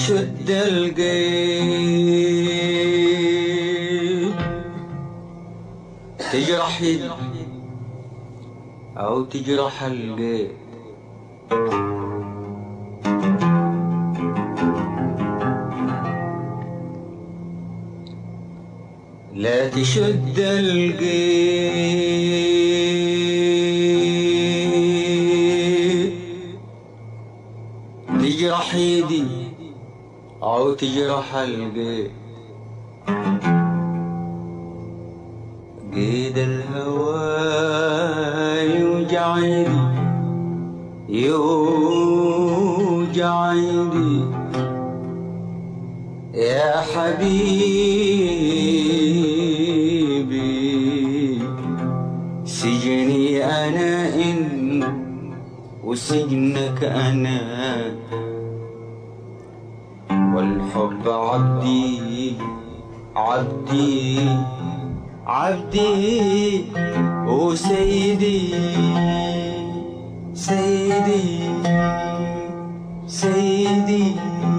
تشد القيد تجرح يد أو تجرح القيد لا تشد القيد تجرح يدي أو تجرح القيد قيد الهوى يوجع يدي يوجع يدي يا حبيبي سجني أنا إن وسجنك أنا والحب عبدي عبدي عبدي وسيدي سيدي سيدي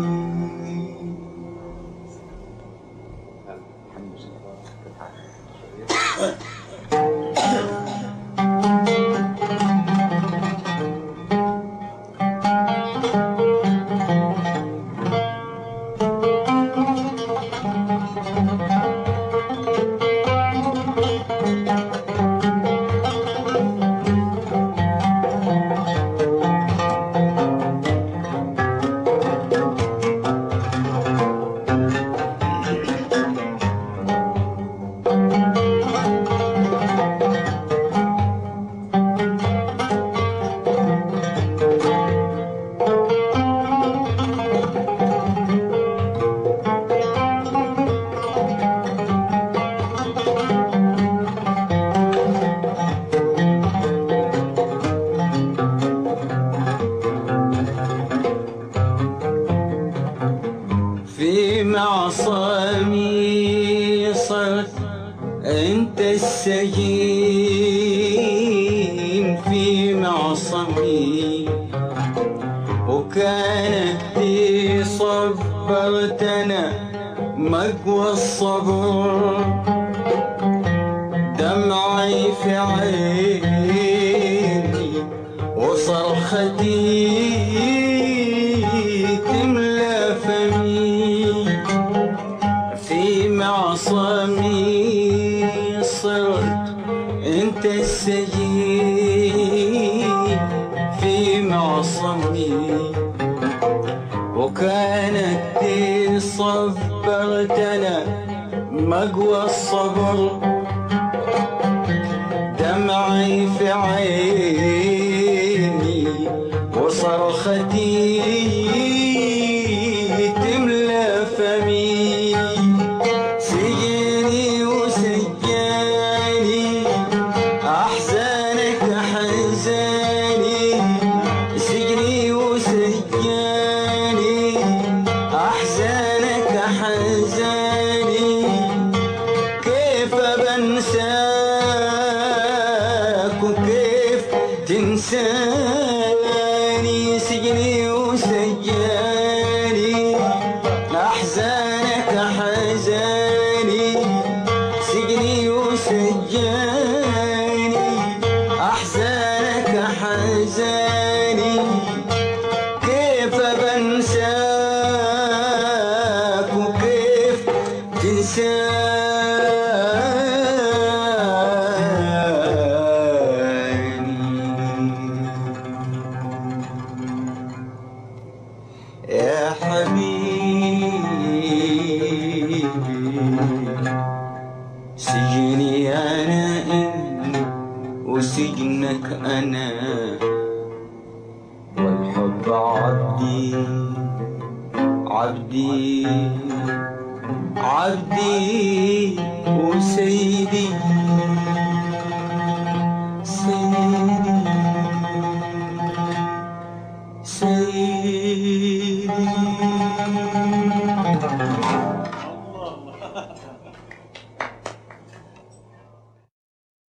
في معصمي صرت انت السجين في معصمي وكانت دي صبرتنا مقوى الصبر دمعي في عيني وصرختي تملى فمي في معصمي صرت انت السجين في معصمي وكانت دي صبرتنا مقوى الصبر دمعي في عيني وصرختي تملى فمي سجني وسجاني أحزانك حزاني سجني وسجاني أحزانك حزاني كيف بنساك وكيف تنساني سجني وسجاني أحزانك حزاني سجني وسجاني أحزانك حزاني كيف بنساك وكيف تنساني يا حبيبي سجني أنا إن وسجنك أنا والحب عبدي عبدي عبدي وسيدي